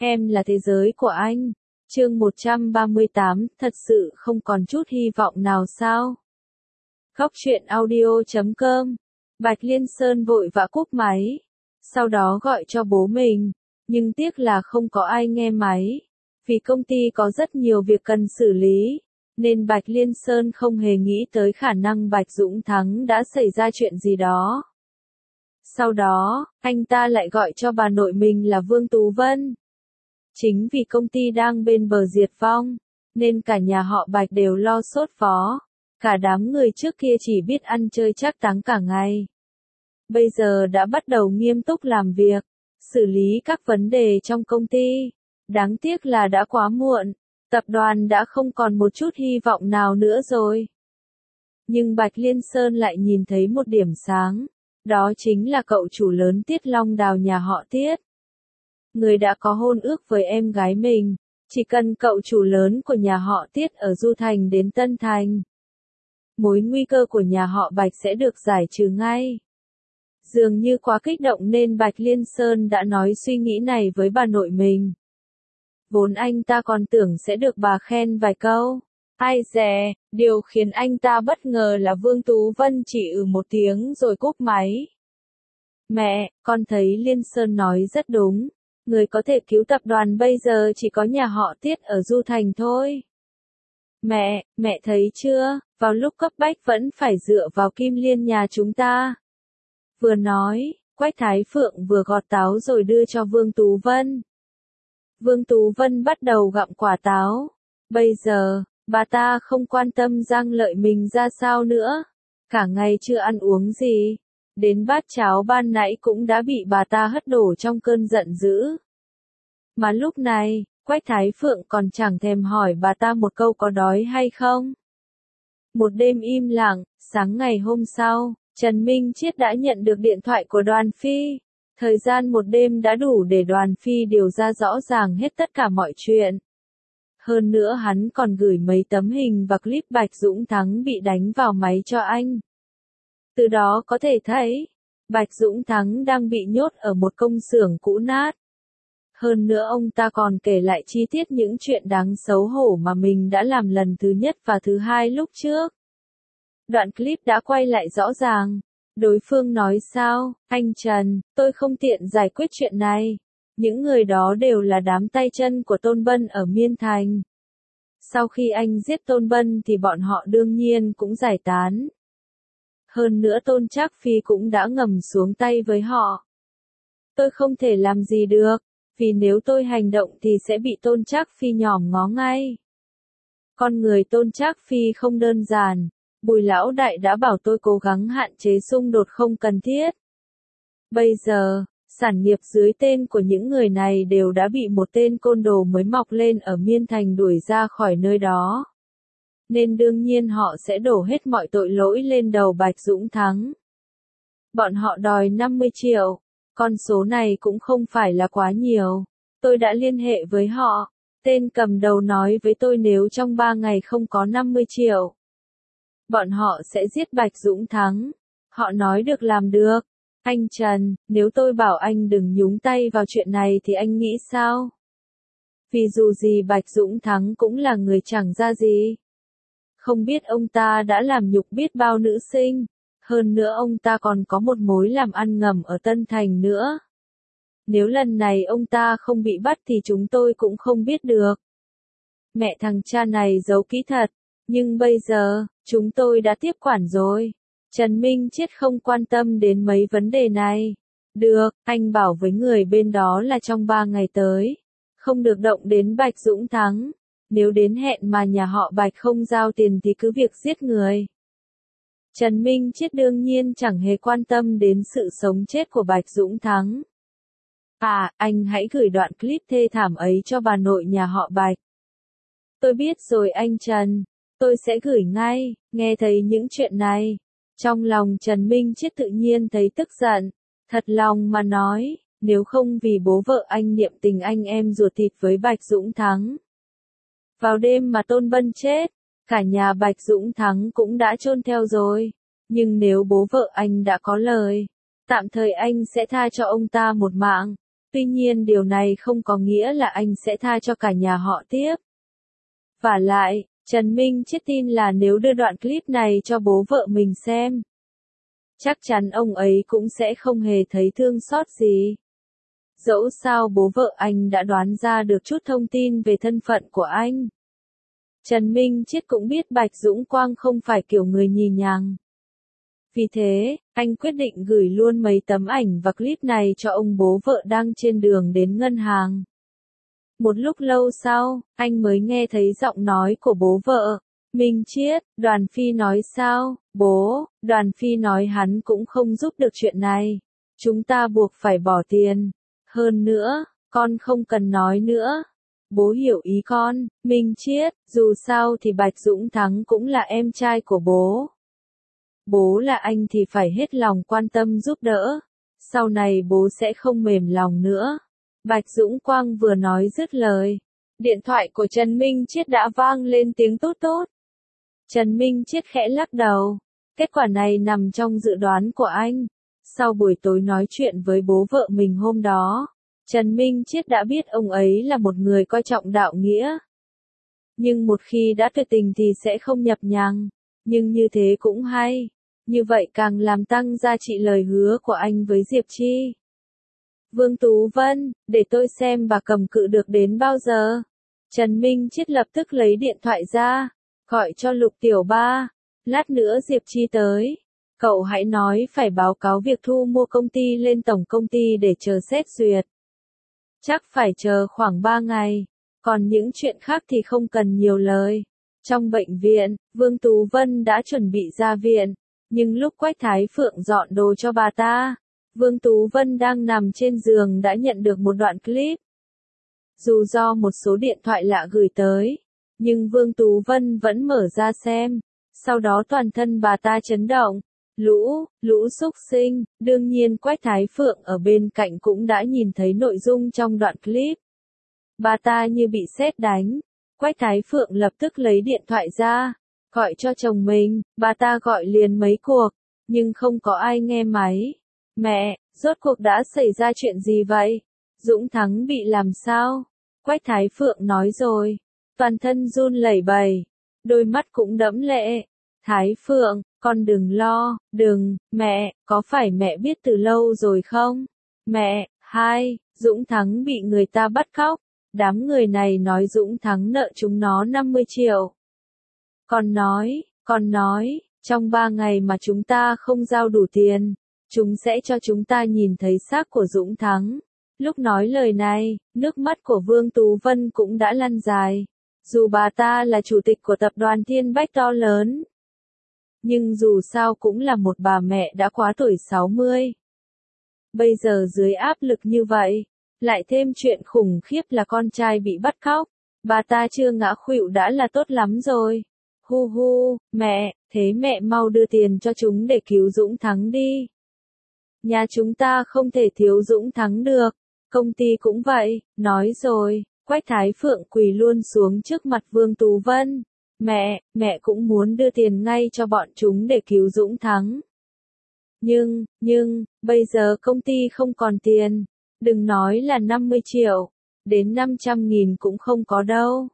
Em là thế giới của anh. Chương 138, thật sự không còn chút hy vọng nào sao? Góc truyện audio.com. Bạch Liên Sơn vội vã cúp máy. Sau đó gọi cho bố mình. Nhưng tiếc là không có ai nghe máy. Vì công ty có rất nhiều việc cần xử lý. Nên Bạch Liên Sơn không hề nghĩ tới khả năng Bạch Dũng Thắng đã xảy ra chuyện gì đó. Sau đó, anh ta lại gọi cho bà nội mình là Vương Tú Vân. Chính vì công ty đang bên bờ diệt vong, nên cả nhà họ Bạch đều lo sốt vó. Cả đám người trước kia chỉ biết ăn chơi trác táng cả ngày. Bây giờ đã bắt đầu nghiêm túc làm việc, xử lý các vấn đề trong công ty. Đáng tiếc là đã quá muộn, tập đoàn đã không còn một chút hy vọng nào nữa rồi. Nhưng Bạch Liên Sơn lại nhìn thấy một điểm sáng, đó chính là cậu chủ lớn Tiết Long Đào nhà họ Tiết. Người đã có hôn ước với em gái mình, chỉ cần cậu chủ lớn của nhà họ Tiết ở Du Thành đến Tân Thành. Mối nguy cơ của nhà họ Bạch sẽ được giải trừ ngay. Dường như quá kích động nên Bạch Liên Sơn đã nói suy nghĩ này với bà nội mình. Vốn anh ta còn tưởng sẽ được bà khen vài câu. Ai dè, điều khiến anh ta bất ngờ là Vương Tú Vân chỉ một tiếng rồi cúp máy. Mẹ, con thấy Liên Sơn nói rất đúng. Người có thể cứu tập đoàn bây giờ chỉ có nhà họ Tiết ở Du Thành thôi. Mẹ thấy chưa, vào lúc cấp bách vẫn phải dựa vào Kim Liên nhà chúng ta. Vừa nói, Quách Thái Phượng vừa gọt táo rồi đưa cho Vương Tú Vân. Vương Tú Vân bắt đầu gặm quả táo. Bây giờ, bà ta không quan tâm Giang Lợi mình ra sao nữa. Cả ngày chưa ăn uống gì. Đến bát cháo ban nãy cũng đã bị bà ta hất đổ trong cơn giận dữ. Mà lúc này, Quách Thái Phượng còn chẳng thèm hỏi bà ta một câu có đói hay không. Một đêm im lặng, sáng ngày hôm sau, Trần Minh Chiết đã nhận được điện thoại của Đoàn Phi. Thời gian một đêm đã đủ để Đoàn Phi điều ra rõ ràng hết tất cả mọi chuyện. Hơn nữa hắn còn gửi mấy tấm hình và clip Bạch Dũng Thắng bị đánh vào máy cho anh. Từ đó có thể thấy, Bạch Dũng Thắng đang bị nhốt ở một công xưởng cũ nát. Hơn nữa ông ta còn kể lại chi tiết những chuyện đáng xấu hổ mà mình đã làm lần thứ nhất và thứ hai lúc trước. Đoạn clip đã quay lại rõ ràng. Đối phương nói sao, anh Trần, tôi không tiện giải quyết chuyện này. Những người đó đều là đám tay chân của Tôn Bân ở Miên Thành. Sau khi anh giết Tôn Bân thì bọn họ đương nhiên cũng giải tán. Hơn nữa Tôn Trác Phi cũng đã ngầm xuống tay với họ. Tôi không thể làm gì được, vì nếu tôi hành động thì sẽ bị Tôn Trác Phi nhòm ngó ngay. Con người Tôn Trác Phi không đơn giản, Bùi lão đại đã bảo tôi cố gắng hạn chế xung đột không cần thiết. Bây giờ, sản nghiệp dưới tên của những người này đều đã bị một tên côn đồ mới mọc lên ở Miên Thành đuổi ra khỏi nơi đó. Nên đương nhiên họ sẽ đổ hết mọi tội lỗi lên đầu Bạch Dũng Thắng. Bọn họ đòi 50 triệu, con số này cũng không phải là quá nhiều. Tôi đã liên hệ với họ, tên cầm đầu nói với tôi nếu trong 3 ngày không có 50 triệu. Bọn họ sẽ giết Bạch Dũng Thắng. Họ nói được làm được. Anh Trần, nếu tôi bảo anh đừng nhúng tay vào chuyện này thì anh nghĩ sao? Vì dù gì Bạch Dũng Thắng cũng là người chẳng ra gì. Không biết ông ta đã làm nhục biết bao nữ sinh. Hơn nữa ông ta còn có một mối làm ăn ngầm ở Tân Thành nữa. Nếu lần này ông ta không bị bắt thì chúng tôi cũng không biết được. Mẹ thằng cha này giấu kỹ thật. Nhưng bây giờ, chúng tôi đã tiếp quản rồi. Trần Minh Chiết không quan tâm đến mấy vấn đề này. Được, anh bảo với người bên đó là trong 3 ngày tới. Không được động đến Bạch Dũng Thắng. Nếu đến hẹn mà nhà họ Bạch không giao tiền thì cứ việc giết người. Trần Minh Chiết đương nhiên chẳng hề quan tâm đến sự sống chết của Bạch Dũng Thắng. Anh hãy gửi đoạn clip thê thảm ấy cho bà nội nhà họ Bạch. Tôi biết rồi anh Trần. Tôi sẽ gửi ngay. Nghe thấy những chuyện này. Trong lòng Trần Minh Chiết tự nhiên thấy tức giận. Thật lòng mà nói, nếu không vì bố vợ anh niệm tình anh em ruột thịt với Bạch Dũng Thắng. Vào đêm mà Tôn Bân chết, cả nhà Bạch Dũng Thắng cũng đã chôn theo rồi. Nhưng nếu bố vợ anh đã có lời, tạm thời anh sẽ tha cho ông ta một mạng. Tuy nhiên điều này không có nghĩa là anh sẽ tha cho cả nhà họ tiếp. Vả lại, Trần Minh Chiết tin là nếu đưa đoạn clip này cho bố vợ mình xem, chắc chắn ông ấy cũng sẽ không hề thấy thương xót gì. Dẫu sao bố vợ anh đã đoán ra được chút thông tin về thân phận của anh. Trần Minh Chiết cũng biết Bạch Dũng Quang không phải kiểu người nhì nhằng. Vì thế, anh quyết định gửi luôn mấy tấm ảnh và clip này cho ông bố vợ đang trên đường đến ngân hàng. Một lúc lâu sau, anh mới nghe thấy giọng nói của bố vợ. Minh Chiết, Đoàn Phi nói sao? Bố, Đoàn Phi nói hắn cũng không giúp được chuyện này. Chúng ta buộc phải bỏ tiền. Hơn nữa, con không cần nói nữa. Bố hiểu ý con, Minh Chiết, dù sao thì Bạch Dũng Thắng cũng là em trai của bố. Bố là anh thì phải hết lòng quan tâm giúp đỡ. Sau này bố sẽ không mềm lòng nữa. Bạch Dũng Quang vừa nói dứt lời. Điện thoại của Trần Minh Chiết đã vang lên tiếng tốt tốt. Trần Minh Chiết khẽ lắc đầu. Kết quả này nằm trong dự đoán của anh. Sau buổi tối nói chuyện với bố vợ mình hôm đó, Trần Minh Chiết đã biết ông ấy là một người coi trọng đạo nghĩa. Nhưng một khi đã tuyệt tình thì sẽ không nhập nhằng. Nhưng như thế cũng hay. Như vậy càng làm tăng giá trị lời hứa của anh với Diệp Chi. Vương Tú Vân, để tôi xem bà cầm cự được đến bao giờ. Trần Minh Chiết lập tức lấy điện thoại ra, gọi cho Lục Tiểu Ba. Lát nữa Diệp Chi tới. Cậu hãy nói phải báo cáo việc thu mua công ty lên tổng công ty để chờ xét duyệt. Chắc phải chờ khoảng 3 ngày. Còn những chuyện khác thì không cần nhiều lời. Trong bệnh viện, Vương Tú Vân đã chuẩn bị ra viện. Nhưng lúc Quách Thái Phượng dọn đồ cho bà ta, Vương Tú Vân đang nằm trên giường đã nhận được một đoạn clip. Dù do một số điện thoại lạ gửi tới, nhưng Vương Tú Vân vẫn mở ra xem. Sau đó toàn thân bà ta chấn động. Lũ xúc sinh, đương nhiên Quách Thái Phượng ở bên cạnh cũng đã nhìn thấy nội dung trong đoạn clip. Bà ta như bị sét đánh. Quách Thái Phượng lập tức lấy điện thoại ra, gọi cho chồng mình, bà ta gọi liền mấy cuộc, nhưng không có ai nghe máy. Mẹ, rốt cuộc đã xảy ra chuyện gì vậy? Dũng Thắng bị làm sao? Quách Thái Phượng nói rồi, toàn thân run lẩy bẩy, đôi mắt cũng đẫm lệ. Thái Phượng, con đừng lo, đừng, mẹ, có phải mẹ biết từ lâu rồi không? Mẹ, Dũng Thắng bị người ta bắt cóc. Đám người này nói Dũng Thắng nợ chúng nó 50 triệu. Còn nói, trong 3 ngày mà chúng ta không giao đủ tiền, chúng sẽ cho chúng ta nhìn thấy xác của Dũng Thắng. Lúc nói lời này, nước mắt của Vương Tú Vân cũng đã lăn dài. Dù bà ta là chủ tịch của tập đoàn Thiên Bách to lớn, nhưng dù sao cũng là một bà mẹ đã quá tuổi 60. Bây giờ dưới áp lực như vậy, lại thêm chuyện khủng khiếp là con trai bị bắt cóc, bà ta chưa ngã khuỵu đã là tốt lắm rồi. Mẹ, thế mẹ mau đưa tiền cho chúng để cứu Dũng Thắng đi. Nhà chúng ta không thể thiếu Dũng Thắng được, công ty cũng vậy, nói rồi. Quách Thái Phượng quỳ luôn xuống trước mặt Vương Tú Vân. Mẹ cũng muốn đưa tiền ngay cho bọn chúng để cứu Dũng Thắng. Nhưng, bây giờ công ty không còn tiền. Đừng nói là 50 triệu, đến 500.000 cũng không có đâu.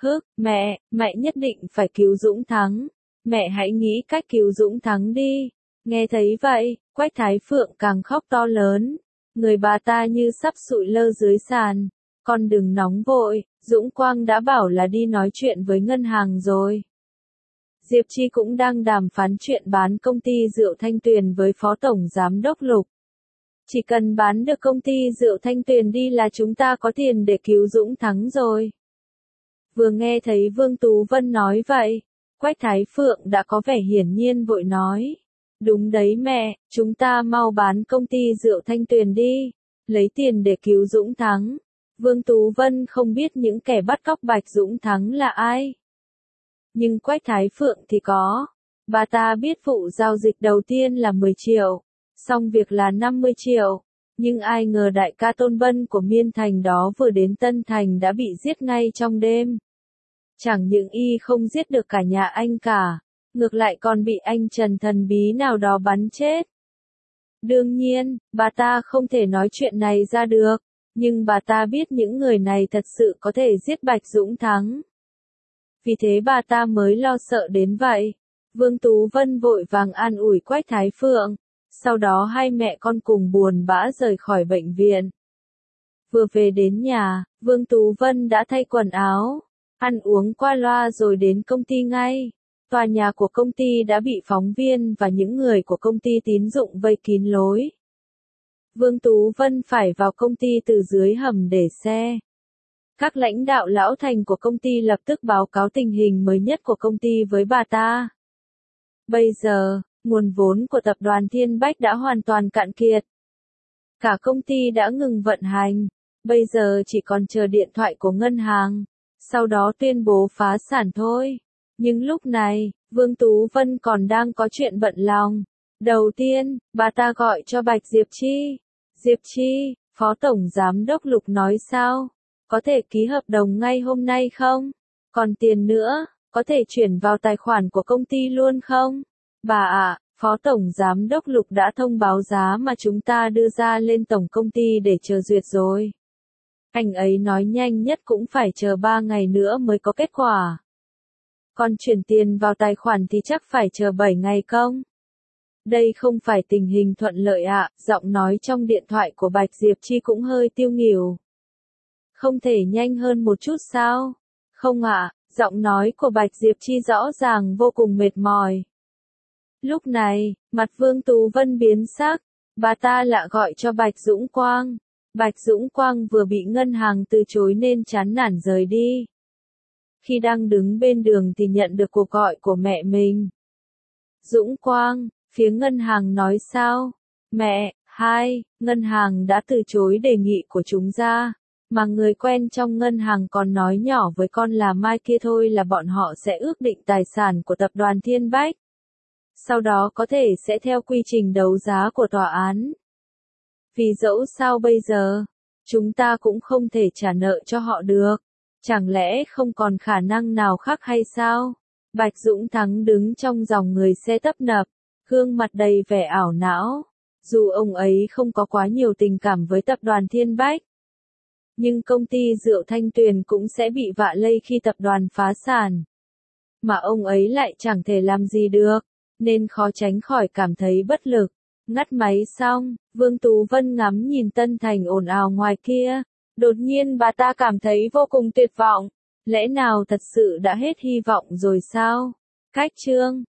Mẹ nhất định phải cứu Dũng Thắng. Mẹ hãy nghĩ cách cứu Dũng Thắng đi. Nghe thấy vậy, Quách Thái Phượng càng khóc to lớn. Người bà ta như sắp sụi lơ dưới sàn. Con đừng nóng vội, Dũng Quang đã bảo là đi nói chuyện với ngân hàng rồi. Diệp Chi cũng đang đàm phán chuyện bán công ty rượu Thanh Tuyền với Phó Tổng Giám đốc Lục. Chỉ cần bán được công ty rượu Thanh Tuyền đi là chúng ta có tiền để cứu Dũng Thắng rồi. Vừa nghe thấy Vương Tú Vân nói vậy, Quách Thái Phượng đã có vẻ hiển nhiên vội nói. Đúng đấy mẹ, chúng ta mau bán công ty rượu Thanh Tuyền đi, lấy tiền để cứu Dũng Thắng. Vương Tú Vân không biết những kẻ bắt cóc Bạch Dũng Thắng là ai. Nhưng Quách Thái Phượng thì có. Bà ta biết vụ giao dịch đầu tiên là 10 triệu. Xong việc là 50 triệu. Nhưng ai ngờ đại ca Tôn Bân của Miên Thành đó vừa đến Tân Thành đã bị giết ngay trong đêm. Chẳng những y không giết được cả nhà anh cả, ngược lại còn bị anh Trần thần bí nào đó bắn chết. Đương nhiên, bà ta không thể nói chuyện này ra được, Nhưng bà ta biết những người này thật sự có thể giết Bạch Dũng Thắng. Vì thế bà ta mới lo sợ đến vậy. Vương Tú Vân vội vàng an ủi Quách Thái Phượng. Sau đó hai mẹ con cùng buồn bã rời khỏi bệnh viện. Vừa về đến nhà, Vương Tú Vân đã thay quần áo, ăn uống qua loa rồi đến công ty ngay. Tòa nhà của công ty đã bị phóng viên và những người của công ty tín dụng vây kín lối. Vương Tú Vân phải vào công ty từ dưới hầm để xe. Các lãnh đạo lão thành của công ty lập tức báo cáo tình hình mới nhất của công ty với bà ta. Bây giờ, nguồn vốn của tập đoàn Thiên Bách đã hoàn toàn cạn kiệt. Cả công ty đã ngừng vận hành, bây giờ chỉ còn chờ điện thoại của ngân hàng, sau đó tuyên bố phá sản thôi. Nhưng lúc này, Vương Tú Vân còn đang có chuyện bận lòng. Đầu tiên, bà ta gọi cho Bạch Diệp Chi. Diệp Chi, Phó Tổng Giám đốc Lục nói sao? Có thể ký hợp đồng ngay hôm nay không? Còn tiền nữa, có thể chuyển vào tài khoản của công ty luôn không? Bà ạ, Phó Tổng Giám đốc Lục đã thông báo giá mà chúng ta đưa ra lên tổng công ty để chờ duyệt rồi. Anh ấy nói nhanh nhất cũng phải chờ 3 ngày nữa mới có kết quả. Còn chuyển tiền vào tài khoản thì chắc phải chờ 7 ngày không? Đây không phải tình hình thuận lợi ạ, giọng nói trong điện thoại của Bạch Diệp Chi cũng hơi tiêu nghỉu. Không thể nhanh hơn một chút sao? Không ạ, giọng nói của Bạch Diệp Chi rõ ràng vô cùng mệt mỏi. Lúc này, mặt Vương Tú Vân biến sắc, bà ta lại gọi cho Bạch Dũng Quang. Bạch Dũng Quang vừa bị ngân hàng từ chối nên chán nản rời đi. Khi đang đứng bên đường thì nhận được cuộc gọi của mẹ mình. Dũng Quang, phía ngân hàng nói sao? Mẹ, ngân hàng đã từ chối đề nghị của chúng ra. Mà người quen trong ngân hàng còn nói nhỏ với con là mai kia thôi là bọn họ sẽ ước định tài sản của tập đoàn Thiên Bách. Sau đó có thể sẽ theo quy trình đấu giá của tòa án. Vì dẫu sao bây giờ, chúng ta cũng không thể trả nợ cho họ được. Chẳng lẽ không còn khả năng nào khác hay sao? Bạch Dũng Thắng đứng trong dòng người xe tấp nập, gương mặt đầy vẻ ảo não. Dù ông ấy không có quá nhiều tình cảm với tập đoàn Thiên Bách, nhưng công ty rượu Thanh Tuyền cũng sẽ bị vạ lây khi tập đoàn phá sản. Mà ông ấy lại chẳng thể làm gì được, nên khó tránh khỏi cảm thấy bất lực. Ngắt máy xong, Vương Tú Vân ngắm nhìn Tân Thành ồn ào ngoài kia. Đột nhiên bà ta cảm thấy vô cùng tuyệt vọng. Lẽ nào thật sự đã hết hy vọng rồi sao? Cách chương